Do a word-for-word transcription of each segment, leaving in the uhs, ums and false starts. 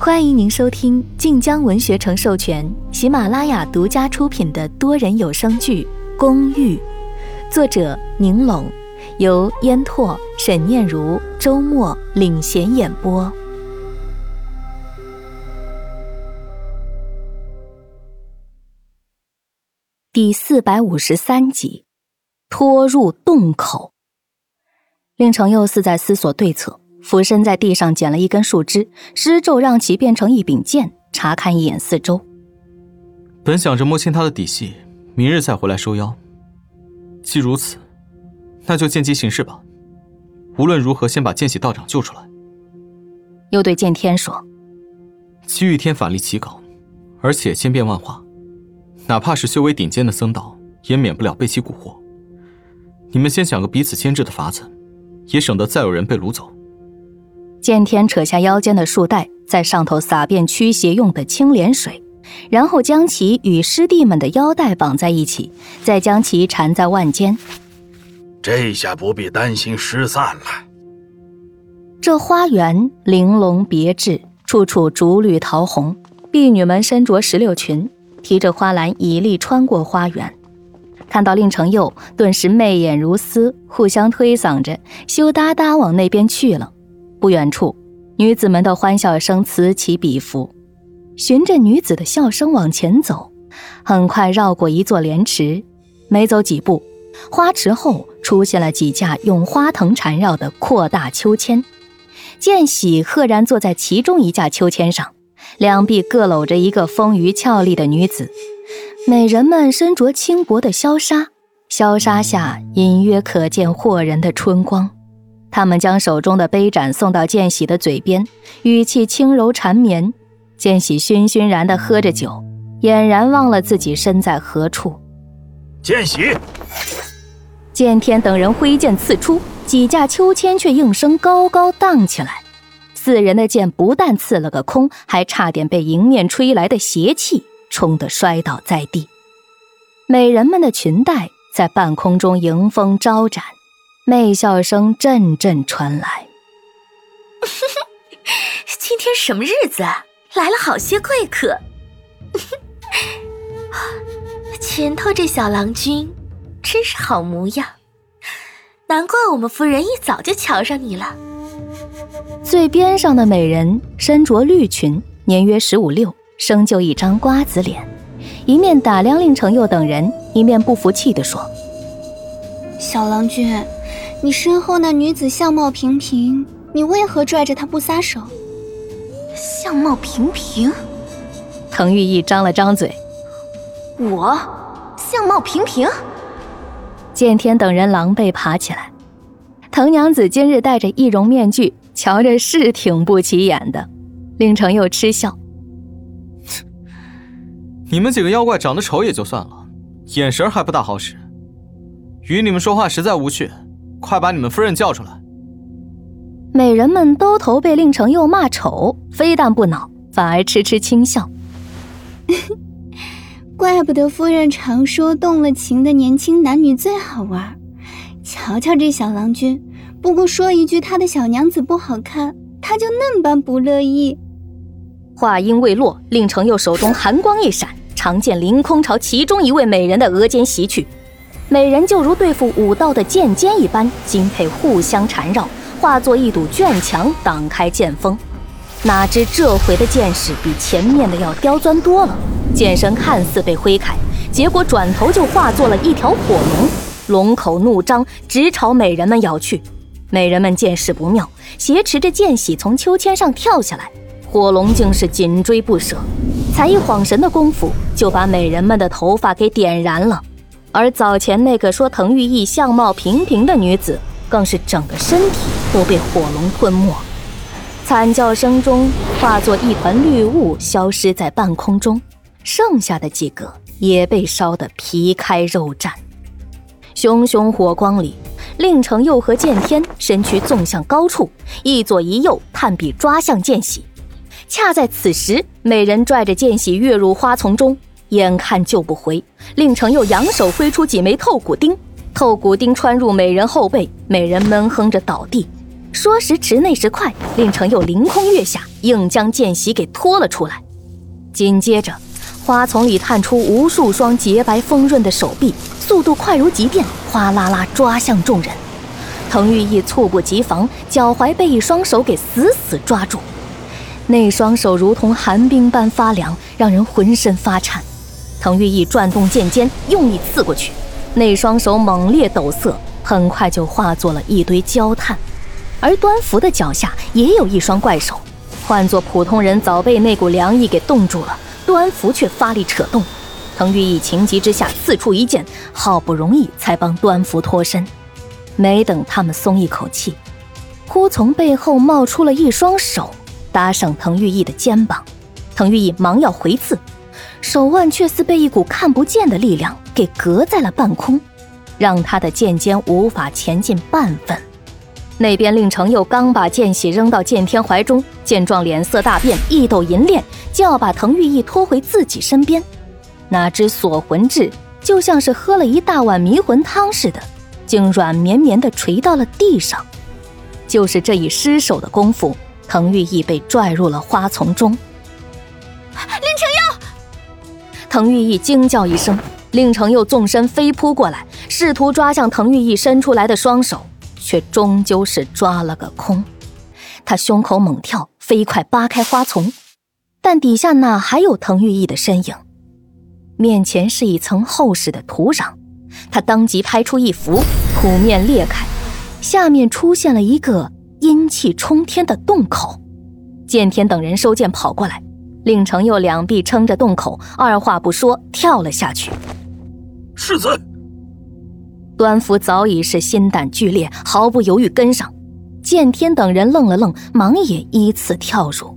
欢迎您收听晋江文学城授权、喜马拉雅独家出品的多人有声剧《公寓》，作者宁龙，由烟拓、沈念如、周末领衔演播。第四百五十三集，拖入洞口。令程又似在思索对策，俯身在地上捡了一根树枝，施咒让其变成一柄剑，查看一眼四周。 本想着摸清他的底细，明日再回来收妖。既如此，那就见机行事吧。无论如何，先把剑喜道长救出来。 又对剑天说： 七玉天法力极高，而且千变万化，哪怕是修为顶尖的僧道，也免不了被其蛊惑。你们先想个彼此牵制的法子，也省得再有人被掳走。 剑天扯下腰间的束带，在上头撒遍驱邪用的青莲水，然后将其与师弟们的腰带绑在一起，再将其缠在腕间。 这下不必担心失散了。 这花园玲珑别致，处处竹绿桃红，婢女们身着石榴裙，提着花篮一粒穿过花园。看到令程佑，顿时媚眼如丝，互相推搡着，羞答答往那边去了。不远处，女子们的欢笑声此起彼伏，循着女子的笑声往前走，很快绕过一座莲池，没走几步，花池后出现了几架用花藤缠绕的扩大秋千。见喜赫然坐在其中一架秋千上，两臂各搂着一个丰腴俏丽的女子。美人们身着轻薄的萧纱，萧纱下隐约可见惑人的春光。他们将手中的杯盏送到见喜的嘴边，语气轻柔缠绵。见喜醺醺然地喝着酒，俨然忘了自己身在何处。 见喜！ 剑天等人挥剑刺出，几架秋千却应声高高荡起来。四人的剑不但刺了个空，还差点被迎面吹来的邪气冲得摔倒在地。美人们的裙带在半空中迎风招展，媚笑声阵阵传来。 今天什么日子啊？来了好些贵客。前头这小郎君真是好模样，难怪我们夫人一早就瞧上你了。 最边上的美人身着绿裙，年约十五六，生就一张瓜子脸，一面打量令程佑等人，一面不服气地说： 小郎君，你身后那女子相貌平平，你为何拽着她不撒手？ 相貌平平？ 滕玉义张了张嘴： 我相貌平平？ 剑天等人狼狈爬起来。滕娘子今日戴着易容面具，瞧着是挺不起眼的。令程佑嗤笑： 你们几个妖怪长得丑也就算了，眼神还不大好使，与你们说话实在无趣，快把你们夫人叫出来。 美人们都头被令程佑骂丑，非但不恼，反而痴痴轻笑。 怪不得夫人常说动了情的年轻男女最好玩。瞧瞧这小郎君，不过说一句他的小娘子不好看，他就那般不乐意。 话音未落，令程佑手中寒光一闪，长剑凌空朝其中一位美人的额间袭去。美人就如对付武道的剑尖一般，经配互相缠绕，化作一堵卷墙挡开剑锋。哪知这回的剑势比前面的要刁钻多了，剑身看似被挥开，结果转头就化作了一条火龙，龙口怒张，直朝美人们咬去。美人们见势不妙，挟持着剑喜从秋千上跳下来，火龙竟是紧追不舍，才一晃神的功夫就把美人们的头发给点燃了。而早前那个说滕玉义相貌平平的女子，更是整个身体都被火龙吞没，惨叫声中化作一团绿雾消失在半空中，剩下的几个也被烧得皮开肉绽。熊熊火光里，令程佑和剑天身躯纵向高处，一左一右探笔抓向剑喜。恰在此时，美人拽着剑喜跃入花丛中，眼看救不回，令程佑扬手挥出几枚透骨钉，透骨钉穿入美人后背，美人闷哼着倒地。 说时迟，那时快，令程又凌空跃下，硬将剑袭给拖了出来。紧接着，花丛里探出无数双洁白丰润的手臂，速度快如急电，哗啦啦抓向众人。滕玉义猝不及防，脚踝被一双手给死死抓住，那双手如同寒冰般发凉，让人浑身发颤。滕玉义转动剑尖，用力刺过去，那双手猛烈抖擞，很快就化作了一堆焦炭。而端福的脚下也有一双怪手，换作普通人早被那股凉意给冻住了，端福却发力扯动。滕玉义情急之下刺出一剑，好不容易才帮端福脱身。没等他们松一口气，忽从背后冒出了一双手，搭上滕玉义的肩膀。滕玉义忙要回刺，手腕却似被一股看不见的力量给隔在了半空，让他的剑尖无法前进半分。那边令程又刚把剑喜扔到剑天怀中，见状脸色大变，一抖银链就要把滕玉义拖回自己身边。哪知锁魂质就像是喝了一大碗迷魂汤似的，竟软绵绵地垂到了地上。就是这一失手的功夫，滕玉义被拽入了花丛中。 令程佑！ 滕玉义惊叫一声，令程又纵身飞扑过来，试图抓向滕玉义伸出来的双手，却终究是抓了个空。他胸口猛跳，飞快扒开花丛，但底下哪还有滕玉义的身影？面前是一层厚实的土壤，他当即拍出一符，土面裂开，下面出现了一个阴气冲天的洞口。剑天等人收剑跑过来，令程又两臂撑着洞口，二话不说跳了下去。 世子！ 端福早已是心胆俱裂，毫不犹豫跟上。剑天等人愣了愣，忙也依次跳入。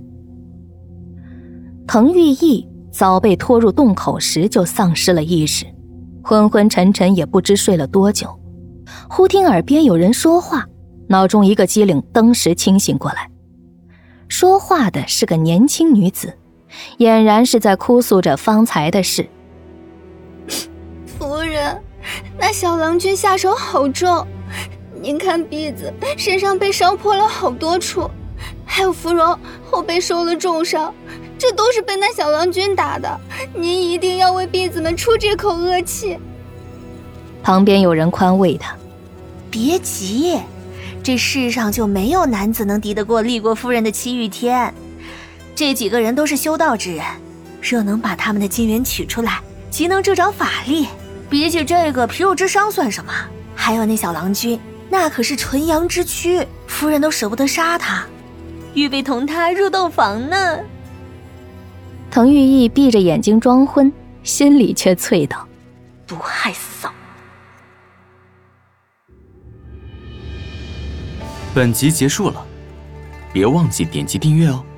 滕玉义早被拖入洞口时就丧失了意识，昏昏沉沉也不知睡了多久。忽听耳边有人说话，脑中一个机灵，登时清醒过来。说话的是个年轻女子，俨然是在哭诉着方才的事。 夫人，那小郎君下手好重，您看婢子身上被烧破了好多处，还有芙蓉后背受了重伤，这都是被那小郎君打的，您一定要为婢子们出这口恶气。 旁边有人宽慰他， 别急，这世上就没有男子能敌得过立国夫人的齐雨天。这几个人都是修道之人，若能把他们的金元取出来，即能助长法力。比起这个皮肉之伤算什么？还有那小郎君，那可是纯阳之躯，夫人都舍不得杀他，预备同他入洞房呢。 滕玉义闭着眼睛装昏，心里却啐道： 不害臊。 本集结束了，别忘记点击订阅哦。